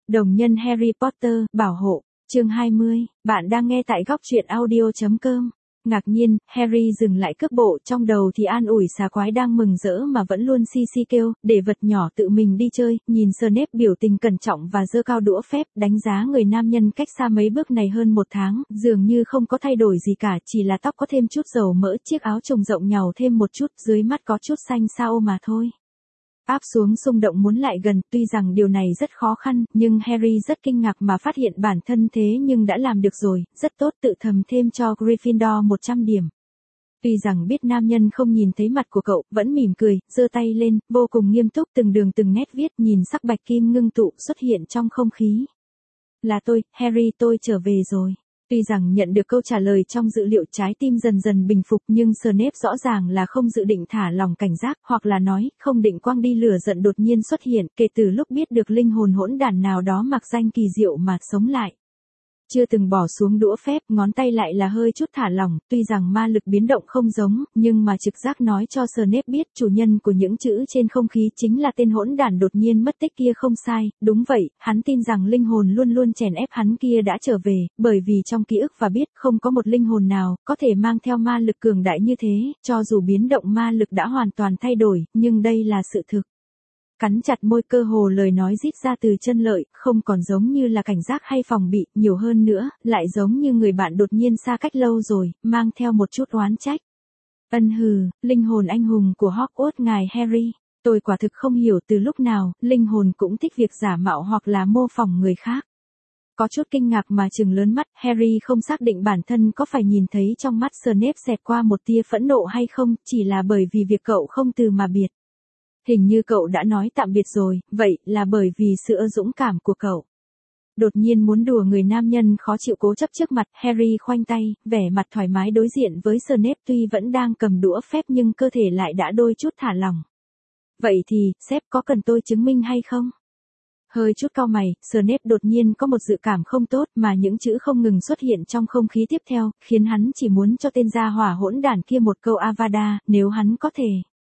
Đồng nhân Harry Potter, bảo hộ, chương 20, bạn đang nghe tại góc truyện audio.com. Ngạc nhiên, Harry dừng lại cước bộ, trong đầu thì an ủi xà quái đang mừng rỡ mà vẫn luôn xi xi kêu, để vật nhỏ tự mình đi chơi, nhìn Snape biểu tình cẩn trọng và giơ cao đũa phép, đánh giá người nam nhân cách xa mấy bước này hơn một tháng, dường như không có thay đổi gì cả, chỉ là tóc có thêm chút dầu mỡ, chiếc áo trùng rộng nhàu thêm một chút, dưới mắt có chút xanh xao mà thôi. Áp xuống xung động muốn lại gần, tuy rằng điều này rất khó khăn, nhưng Harry rất kinh ngạc mà phát hiện bản thân thế nhưng đã làm được rồi, rất tốt, tự thầm thêm cho Gryffindor 100 điểm. Tuy rằng biết nam nhân không nhìn thấy mặt của cậu, vẫn mỉm cười, giơ tay lên, vô cùng nghiêm túc, từng đường từng nét viết, nhìn sắc bạch kim ngưng tụ xuất hiện trong không khí. Là tôi, Harry, tôi trở về rồi. Tuy rằng nhận được câu trả lời trong dữ liệu, trái tim dần dần bình phục, nhưng Snape rõ ràng là không dự định thả lòng cảnh giác, hoặc là nói, không định quăng đi lửa giận đột nhiên xuất hiện, kể từ lúc biết được linh hồn hỗn đản nào đó mặc danh kỳ diệu mà sống lại. Chưa từng bỏ xuống đũa phép, ngón tay lại là hơi chút thả lỏng, tuy rằng ma lực biến động không giống, nhưng mà trực giác nói cho Snape biết chủ nhân của những chữ trên không khí chính là tên hỗn đản đột nhiên mất tích kia không sai, đúng vậy, hắn tin rằng linh hồn luôn luôn chèn ép hắn kia đã trở về, bởi vì trong ký ức và biết không có một linh hồn nào có thể mang theo ma lực cường đại như thế, cho dù biến động ma lực đã hoàn toàn thay đổi, nhưng đây là sự thực. Cắn chặt môi, cơ hồ lời nói rít ra từ chân lợi, không còn giống như là cảnh giác hay phòng bị, nhiều hơn nữa, lại giống như người bạn đột nhiên xa cách lâu rồi, mang theo một chút oán trách. Linh hồn anh hùng của Hogwarts ngài Harry, tôi quả thực không hiểu từ lúc nào, linh hồn cũng thích việc giả mạo hoặc là mô phỏng người khác. Có chút kinh ngạc mà trừng lớn mắt, Harry không xác định bản thân có phải nhìn thấy trong mắt Snape xẹt qua một tia phẫn nộ hay không, chỉ là bởi vì việc cậu không từ mà biệt. Hình như cậu đã nói tạm biệt rồi, vậy là bởi vì sự dũng cảm của cậu. Đột nhiên muốn đùa người nam nhân khó chịu cố chấp trước mặt, Harry khoanh tay, vẻ mặt thoải mái đối diện với Snape, tuy vẫn đang cầm đũa phép nhưng cơ thể lại đã đôi chút thả lỏng. Vậy thì, sếp có cần tôi chứng minh hay không? Hơi chút cau mày, Snape đột nhiên có một dự cảm không tốt mà những chữ không ngừng xuất hiện trong không khí tiếp theo, khiến hắn chỉ muốn cho tên gia hỏa hỗn đản kia một câu Avada, nếu hắn có thể.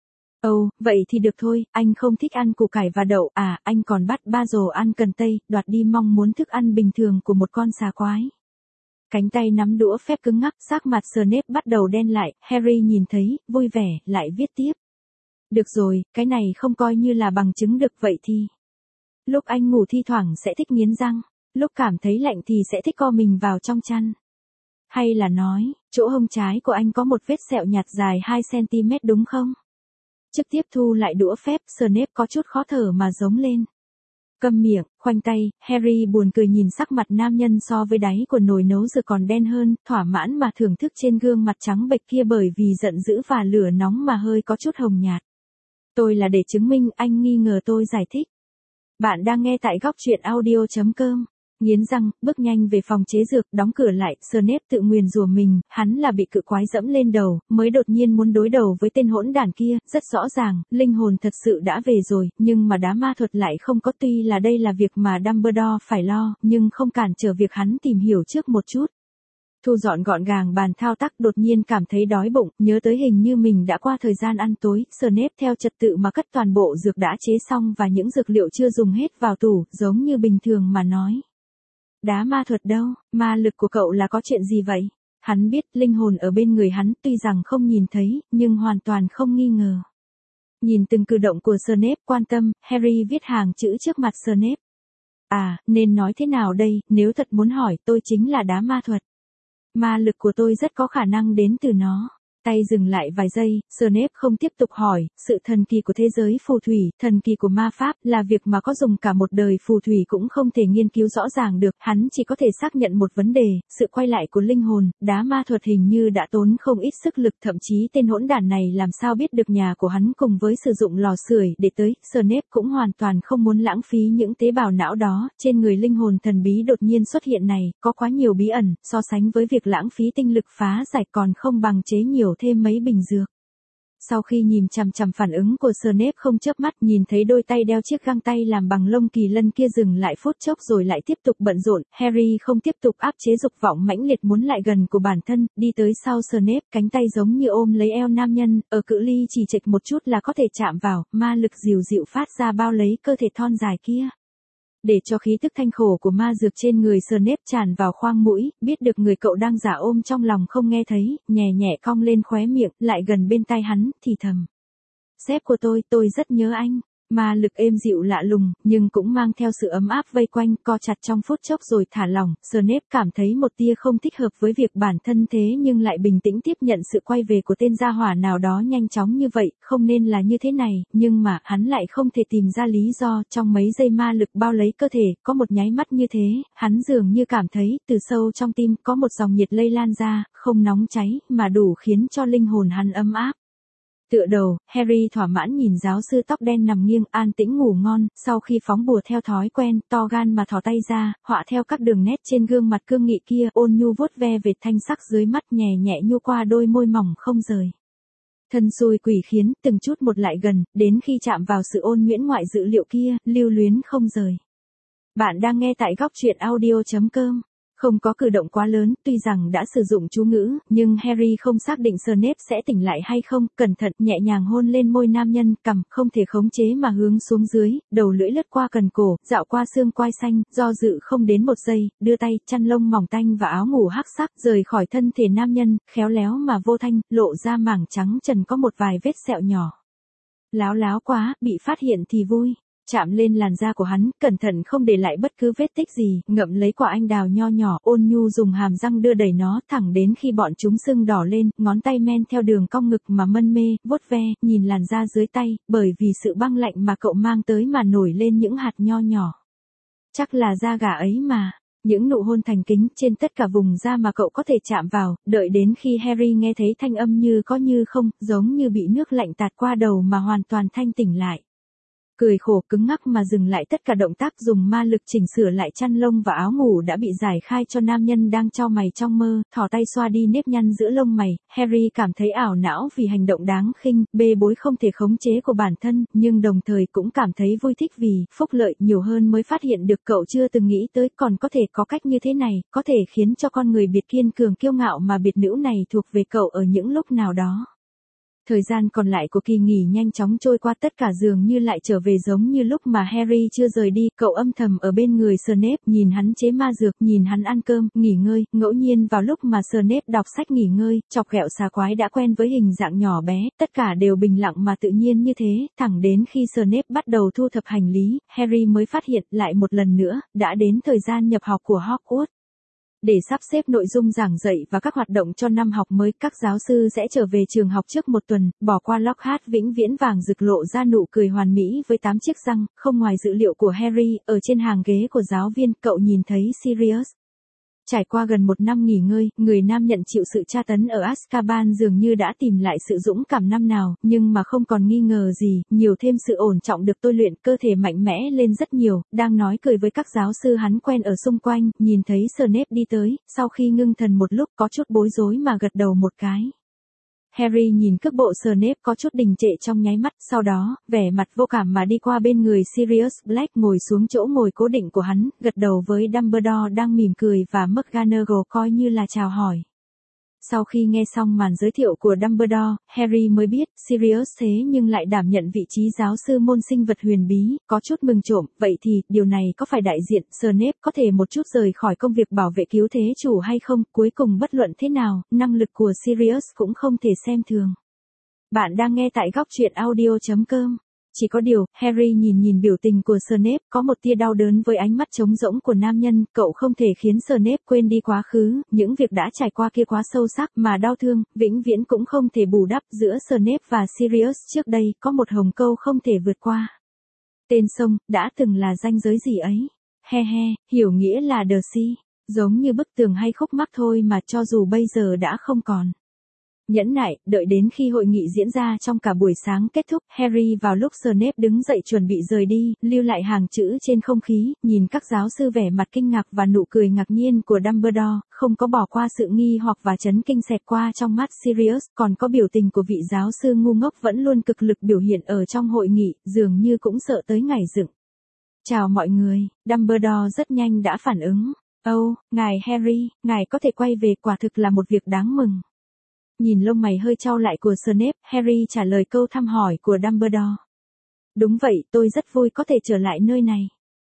Vậy thì được thôi, anh không thích ăn củ cải và đậu, anh còn bắt ba rồ ăn cần tây, đoạt đi mong muốn thức ăn bình thường của một con xà quái. Cánh tay nắm đũa phép cứng ngắc, sắc mặt Snape bắt đầu đen lại, Harry nhìn thấy, vui vẻ, lại viết tiếp. Được rồi, cái này không coi như là bằng chứng được, vậy thì. Lúc anh ngủ thi thoảng sẽ thích nghiến răng, lúc cảm thấy lạnh thì sẽ thích co mình vào trong chăn. Hay là nói, chỗ hông trái của anh có một vết sẹo nhạt dài 2cm đúng không? Trước tiếp thu lại đũa phép, Snape có chút khó thở mà giống lên. Câm miệng, khoanh tay, Harry buồn cười nhìn sắc mặt nam nhân so với đáy của nồi nấu giờ còn đen hơn, thỏa mãn mà thưởng thức trên gương mặt trắng bệch kia bởi vì giận dữ và lửa nóng mà hơi có chút hồng nhạt. Tôi là để chứng minh anh nghi ngờ tôi giải thích. Bạn đang nghe tại góc truyện audio.com. Nghiến răng, bước nhanh về phòng chế dược, đóng cửa lại, Snape tự nguyền rủa mình, hắn là bị cự quái dẫm lên đầu, mới đột nhiên muốn đối đầu với tên hỗn đản kia, rất rõ ràng, linh hồn thật sự đã về rồi, nhưng mà đá ma thuật lại không có, tuy là đây là việc mà Dumbledore phải lo, nhưng không cản trở việc hắn tìm hiểu trước một chút. Thu dọn gọn gàng bàn thao tác, đột nhiên cảm thấy đói bụng, nhớ tới hình như mình đã qua thời gian ăn tối, Snape theo trật tự mà cất toàn bộ dược đã chế xong và những dược liệu chưa dùng hết vào tủ, giống như bình thường mà nói. Đá ma thuật đâu, ma lực của cậu là có chuyện gì vậy? Hắn biết linh hồn ở bên người hắn, tuy rằng không nhìn thấy, nhưng hoàn toàn không nghi ngờ. Nhìn từng cử động của Snape, quan tâm, Harry viết hàng chữ trước mặt Snape. Nên nói thế nào đây, nếu thật muốn hỏi, tôi chính là đá ma thuật. Ma lực của tôi rất có khả năng đến từ nó. Tay dừng lại vài giây, Snape không tiếp tục hỏi, sự thần kỳ của thế giới phù thủy, thần kỳ của ma pháp, là việc mà có dùng cả một đời phù thủy cũng không thể nghiên cứu rõ ràng được, hắn chỉ có thể xác nhận một vấn đề, sự quay lại của linh hồn, đá ma thuật hình như đã tốn không ít sức lực, thậm chí tên hỗn đản này làm sao biết được nhà của hắn cùng với sử dụng lò sưởi để tới, Snape cũng hoàn toàn không muốn lãng phí những tế bào não đó, trên người linh hồn thần bí đột nhiên xuất hiện này, có quá nhiều bí ẩn, so sánh với việc lãng phí tinh lực phá giải còn không bằng chế nhiều thêm mấy bình dược. Sau khi nhìn chằm chằm phản ứng của Snape không chớp mắt, nhìn thấy đôi tay đeo chiếc găng tay làm bằng lông kỳ lân kia dừng lại phút chốc rồi lại tiếp tục bận rộn, Harry không tiếp tục áp chế dục vọng mãnh liệt muốn lại gần của bản thân, đi tới sau Snape, cánh tay giống như ôm lấy eo nam nhân, ở cự ly chỉ chệch một chút là có thể chạm vào, ma lực dịu dịu phát ra bao lấy cơ thể thon dài kia. Để cho khí tức thanh khổ của ma dược trên người Snape tràn vào khoang mũi, biết được người cậu đang giả ôm trong lòng không nghe thấy, nhẹ nhẹ cong lên khóe miệng, lại gần bên tai hắn, thì thầm. Sếp của tôi rất nhớ anh. Ma lực êm dịu lạ lùng, nhưng cũng mang theo sự ấm áp vây quanh, co chặt trong phút chốc rồi thả lỏng. Snape cảm thấy một tia không thích hợp với việc bản thân thế nhưng lại bình tĩnh tiếp nhận sự quay về của tên gia hỏa nào đó nhanh chóng như vậy, không nên là như thế này, nhưng mà hắn lại không thể tìm ra lý do. Trong mấy giây ma lực bao lấy cơ thể, có một nháy mắt như thế, hắn dường như cảm thấy từ sâu trong tim có một dòng nhiệt lây lan ra, không nóng cháy, mà đủ khiến cho linh hồn hắn ấm áp. Tựa đầu, Harry thỏa mãn nhìn giáo sư tóc đen nằm nghiêng, an tĩnh ngủ ngon, sau khi phóng bùa theo thói quen, to gan mà thò tay ra, họa theo các đường nét trên gương mặt cương nghị kia, ôn nhu vuốt ve vệt thanh sắc dưới mắt, nhẹ nhẹ nhu qua đôi môi mỏng không rời. Thân xui quỷ khiến, từng chút một lại gần, đến khi chạm vào sự ôn nhuyễn ngoại dự liệu kia, lưu luyến không rời. Bạn đang nghe tại góc truyện audio.com. Không có cử động quá lớn, tuy rằng đã sử dụng chú ngữ, nhưng Harry không xác định Snape sẽ tỉnh lại hay không, cẩn thận nhẹ nhàng hôn lên môi nam nhân, cằm không thể khống chế mà hướng xuống dưới, đầu lưỡi lướt qua cần cổ, dạo qua xương quai xanh, do dự không đến một giây, đưa tay, chăn lông mỏng tanh và áo ngủ hắc sắc rời khỏi thân thể nam nhân, khéo léo mà vô thanh, lộ ra mảng trắng trần có một vài vết sẹo nhỏ. Láo láo quá, bị phát hiện thì vui. Chạm lên làn da của hắn, cẩn thận không để lại bất cứ vết tích gì, ngậm lấy quả anh đào nho nhỏ, ôn nhu dùng hàm răng đưa đẩy nó, thẳng đến khi bọn chúng sưng đỏ lên, ngón tay men theo đường cong ngực mà mân mê, vuốt ve, nhìn làn da dưới tay, bởi vì sự băng lạnh mà cậu mang tới mà nổi lên những hạt nho nhỏ. Chắc là da gà ấy mà. Những nụ hôn thành kính trên tất cả vùng da mà cậu có thể chạm vào, đợi đến khi Harry nghe thấy thanh âm như có như không, giống như bị nước lạnh tạt qua đầu mà hoàn toàn thanh tỉnh lại. Cười khổ cứng ngắc mà dừng lại tất cả động tác, dùng ma lực chỉnh sửa lại chăn lông và áo ngủ đã bị giải khai cho nam nhân đang chau mày trong mơ, thò tay xoa đi nếp nhăn giữa lông mày. Harry cảm thấy ảo não vì hành động đáng khinh, bê bối không thể khống chế của bản thân, nhưng đồng thời cũng cảm thấy vui thích vì phúc lợi nhiều hơn mới phát hiện được cậu chưa từng nghĩ tới còn có thể có cách như thế này, có thể khiến cho con người biệt kiên cường kiêu ngạo mà biệt nữ này thuộc về cậu ở những lúc nào đó. Thời gian còn lại của kỳ nghỉ nhanh chóng trôi qua, tất cả dường như lại trở về giống như lúc mà Harry chưa rời đi, cậu âm thầm ở bên người Snape, nhìn hắn chế ma dược, nhìn hắn ăn cơm, nghỉ ngơi, ngẫu nhiên vào lúc mà Snape đọc sách nghỉ ngơi, chọc ghẹo xà quái đã quen với hình dạng nhỏ bé, tất cả đều bình lặng mà tự nhiên như thế, thẳng đến khi Snape bắt đầu thu thập hành lý, Harry mới phát hiện lại một lần nữa, đã đến thời gian nhập học của Hogwarts. Để sắp xếp nội dung giảng dạy và các hoạt động cho năm học mới, các giáo sư sẽ trở về trường học trước một tuần, bỏ qua Lockhart vĩnh viễn vàng rực lộ ra nụ cười hoàn mỹ với 8 chiếc răng, không ngoài dự liệu của Harry, ở trên hàng ghế của giáo viên, cậu nhìn thấy Sirius. Trải qua gần một năm nghỉ ngơi, người nam nhận chịu sự tra tấn ở Azkaban dường như đã tìm lại sự dũng cảm năm nào, nhưng mà không còn nghi ngờ gì, nhiều thêm sự ổn trọng được tôi luyện, cơ thể mạnh mẽ lên rất nhiều, đang nói cười với các giáo sư hắn quen ở xung quanh, nhìn thấy Snape đi tới, sau khi ngưng thần một lúc có chút bối rối mà gật đầu một cái. Harry nhìn cước bộ Snape có chút đình trệ trong nháy mắt, sau đó, vẻ mặt vô cảm mà đi qua bên người Sirius Black ngồi xuống chỗ ngồi cố định của hắn, gật đầu với Dumbledore đang mỉm cười và McGonagall coi như là chào hỏi. Sau khi nghe xong màn giới thiệu của Dumbledore, Harry mới biết, Sirius thế nhưng lại đảm nhận vị trí giáo sư môn sinh vật huyền bí, có chút mừng trộm, vậy thì, điều này có phải đại diện, Snape có thể một chút rời khỏi công việc bảo vệ cứu thế chủ hay không, cuối cùng bất luận thế nào, năng lực của Sirius cũng không thể xem thường. Bạn đang nghe tại góc truyện audio.com. Chỉ có điều, Harry nhìn biểu tình của Snape, có một tia đau đớn với ánh mắt trống rỗng của nam nhân, cậu không thể khiến Snape quên đi quá khứ, những việc đã trải qua kia quá sâu sắc mà đau thương, vĩnh viễn cũng không thể bù đắp, giữa Snape và Sirius trước đây, có một hồng câu không thể vượt qua. Tên sông, đã từng là ranh giới gì ấy? He he, hiểu nghĩa là The Sea, giống như bức tường hay khúc mắc thôi mà cho dù bây giờ đã không còn. Nhẫn nại, đợi đến khi hội nghị diễn ra trong cả buổi sáng kết thúc, Harry vào lúc Snape đứng dậy chuẩn bị rời đi, lưu lại hàng chữ trên không khí, nhìn các giáo sư vẻ mặt kinh ngạc và nụ cười ngạc nhiên của Dumbledore, không có bỏ qua sự nghi hoặc và chấn kinh xẹt qua trong mắt Sirius, còn có biểu tình của vị giáo sư ngu ngốc vẫn luôn cực lực biểu hiện ở trong hội nghị, dường như cũng sợ tới ngày dựng. Chào mọi người, Dumbledore rất nhanh đã phản ứng. Ngài Harry, ngài có thể quay về, quả thực là một việc đáng mừng. Nhìn lông mày hơi chau lại của Snape, Harry trả lời câu thăm hỏi của Dumbledore. Đúng vậy, tôi rất vui có thể trở lại nơi này.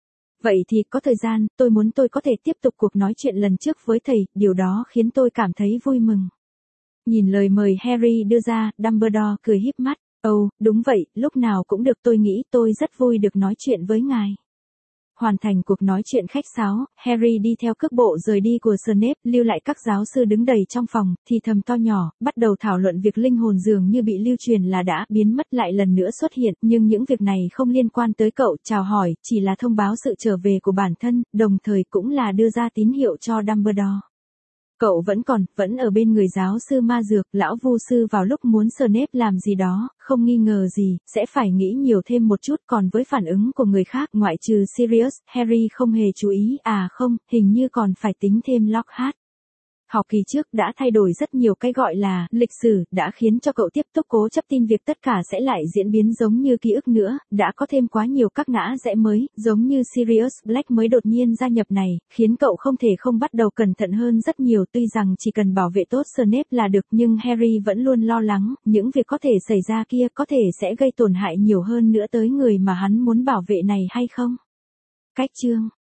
Vậy thì có thời gian, tôi có thể tiếp tục cuộc nói chuyện lần trước với thầy, điều đó khiến tôi cảm thấy vui mừng. Nhìn lời mời Harry đưa ra, Dumbledore cười híp mắt. Ồ, đúng vậy, lúc nào cũng được, tôi nghĩ tôi rất vui được nói chuyện với ngài. Hoàn thành cuộc nói chuyện khách sáo, Harry đi theo cước bộ rời đi của Snape, lưu lại các giáo sư đứng đầy trong phòng, thì thầm to nhỏ, bắt đầu thảo luận việc linh hồn dường như bị lưu truyền là đã biến mất lại lần nữa xuất hiện, nhưng những việc này không liên quan tới cậu, chào hỏi, chỉ là thông báo sự trở về của bản thân, đồng thời cũng là đưa ra tín hiệu cho Dumbledore. Cậu vẫn ở bên người giáo sư ma dược, lão vu sư vào lúc muốn Snape làm gì đó, không nghi ngờ gì, sẽ phải nghĩ nhiều thêm một chút, còn với phản ứng của người khác, ngoại trừ Sirius, Harry không hề chú ý, không, hình như còn phải tính thêm Lockhart. Học kỳ trước đã thay đổi rất nhiều cái gọi là lịch sử, đã khiến cho cậu tiếp tục cố chấp tin việc tất cả sẽ lại diễn biến giống như ký ức nữa, đã có thêm quá nhiều các ngã rẽ mới, giống như Sirius Black mới đột nhiên gia nhập này, khiến cậu không thể không bắt đầu cẩn thận hơn rất nhiều, tuy rằng chỉ cần bảo vệ tốt Snape là được, nhưng Harry vẫn luôn lo lắng, những việc có thể xảy ra kia có thể sẽ gây tổn hại nhiều hơn nữa tới người mà hắn muốn bảo vệ này hay không? Cách chương